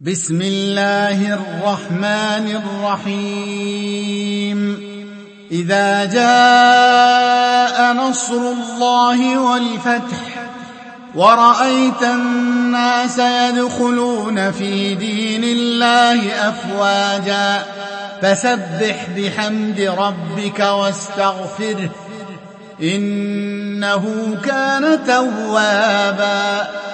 بسم الله الرحمن الرحيم إذا جاء نصر الله والفتح ورأيت الناس يدخلون في دين الله أفواجا فسبح بحمد ربك واستغفره إنه كان توابا